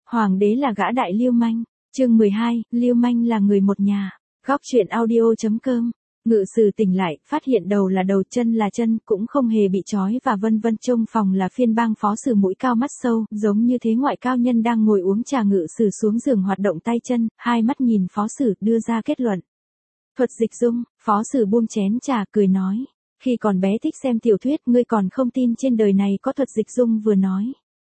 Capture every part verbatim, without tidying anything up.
Hoàng đế là gã đại lưu manh. Chương mười hai, lưu manh là người một nhà. Góc truyện audio.com. Ngự sử tỉnh lại, phát hiện đầu là đầu, chân là chân, cũng không hề bị trói và vân vân. Trong phòng là phiên bang phó sử mũi cao mắt sâu, giống như thế ngoại cao nhân đang ngồi uống trà. Ngự sử xuống giường hoạt động tay chân, hai mắt nhìn phó sử, đưa ra kết luận. Thuật dịch dung. Phó sử buông chén trà, cười nói. Khi còn bé thích xem tiểu thuyết, ngươi còn không tin trên đời này có thuật dịch dung. Vừa nói.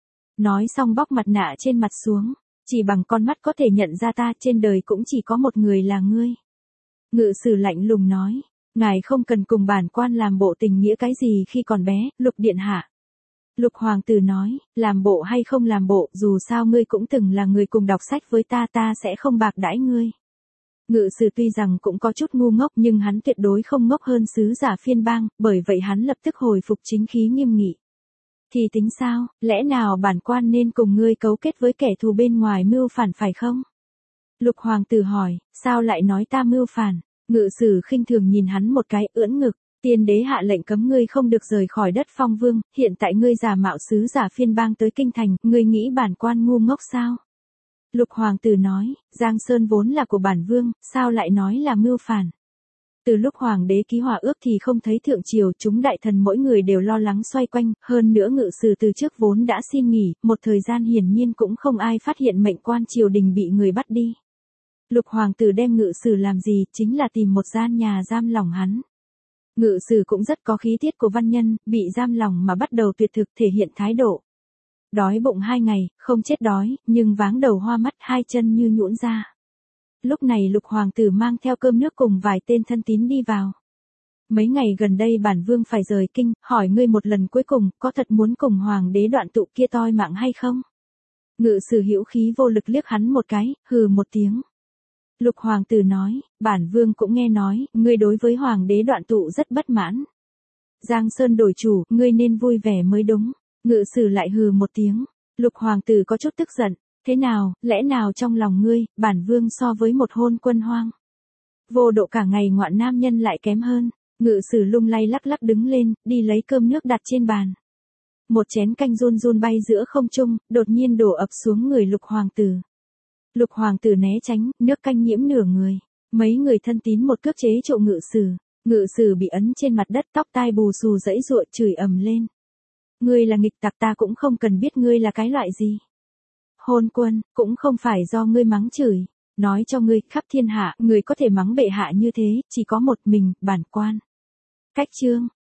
Nói xong bóc mặt nạ trên mặt xuống. Chỉ bằng con mắt có thể nhận ra ta, trên đời cũng chỉ có một người là ngươi. Ngự sử lạnh lùng nói, ngài không cần cùng bản quan làm bộ tình nghĩa cái gì khi còn bé. Lục điện hạ. Lục hoàng tử nói, làm bộ hay không làm bộ, dù sao ngươi cũng từng là người cùng đọc sách với ta, ta sẽ không bạc đãi ngươi. Ngự sử tuy rằng cũng có chút ngu ngốc nhưng hắn tuyệt đối không ngốc hơn sứ giả phiên bang, bởi vậy hắn lập tức hồi phục chính khí nghiêm nghị. Thì tính sao, lẽ nào bản quan nên cùng ngươi cấu kết với kẻ thù bên ngoài mưu phản phải không? Lục hoàng tử hỏi, sao lại nói ta mưu phản? Ngự sử khinh thường nhìn hắn một cái, ưỡn ngực, tiên đế hạ lệnh cấm ngươi không được rời khỏi đất Phong Vương, hiện tại ngươi giả mạo sứ giả phiên bang tới kinh thành, ngươi nghĩ bản quan ngu ngốc sao? Lục hoàng tử nói, Giang Sơn vốn là của bản vương, sao lại nói là mưu phản? Từ lúc hoàng đế ký hòa ước thì không thấy thượng triều, chúng đại thần mỗi người đều lo lắng xoay quanh, hơn nữa ngự sử từ trước vốn đã xin nghỉ, một thời gian hiển nhiên cũng không ai phát hiện mệnh quan triều đình bị người bắt đi. Lục hoàng tử đem ngự sử làm gì, chính là tìm một gian nhà giam lỏng hắn. Ngự sử cũng rất có khí tiết của văn nhân, bị giam lỏng mà bắt đầu tuyệt thực, thể hiện thái độ. Đói bụng hai ngày, không chết đói, nhưng váng đầu hoa mắt, hai chân như nhũn ra. Lúc này lục hoàng tử mang theo cơm nước cùng vài tên thân tín đi vào. Mấy ngày gần đây bản vương phải rời kinh, hỏi ngươi một lần cuối cùng, có thật muốn cùng hoàng đế đoạn tụ kia toi mạng hay không? Ngự sử hữu khí vô lực liếc hắn một cái, hừ một tiếng. Lục hoàng tử nói, bản vương cũng nghe nói, ngươi đối với hoàng đế đoạn tụ rất bất mãn. Giang Sơn đổi chủ, ngươi nên vui vẻ mới đúng. Ngự sử lại hừ một tiếng. Lục hoàng tử có chút tức giận. Thế nào, lẽ nào trong lòng ngươi, bản vương so với một hôn quân hoang? Vô độ cả ngày ngoạn nam nhân lại kém hơn. Ngự sử lung lay lắc lắc đứng lên, đi lấy cơm nước đặt trên bàn. Một chén canh run run bay giữa không trung, đột nhiên đổ ập xuống người lục hoàng tử. Lục hoàng tử né tránh, nước canh nhiễm nửa người. Mấy người thân tín một cước chế trụ ngự sử. Ngự sử bị ấn trên mặt đất, tóc tai bù xù giãy giụa, chửi ầm lên. Ngươi là nghịch tặc, ta cũng không cần biết ngươi là cái loại gì. Hôn quân, cũng không phải do ngươi mắng chửi. Nói cho ngươi, khắp thiên hạ, người có thể mắng bệ hạ như thế, chỉ có một mình, bản quan. Cách chương,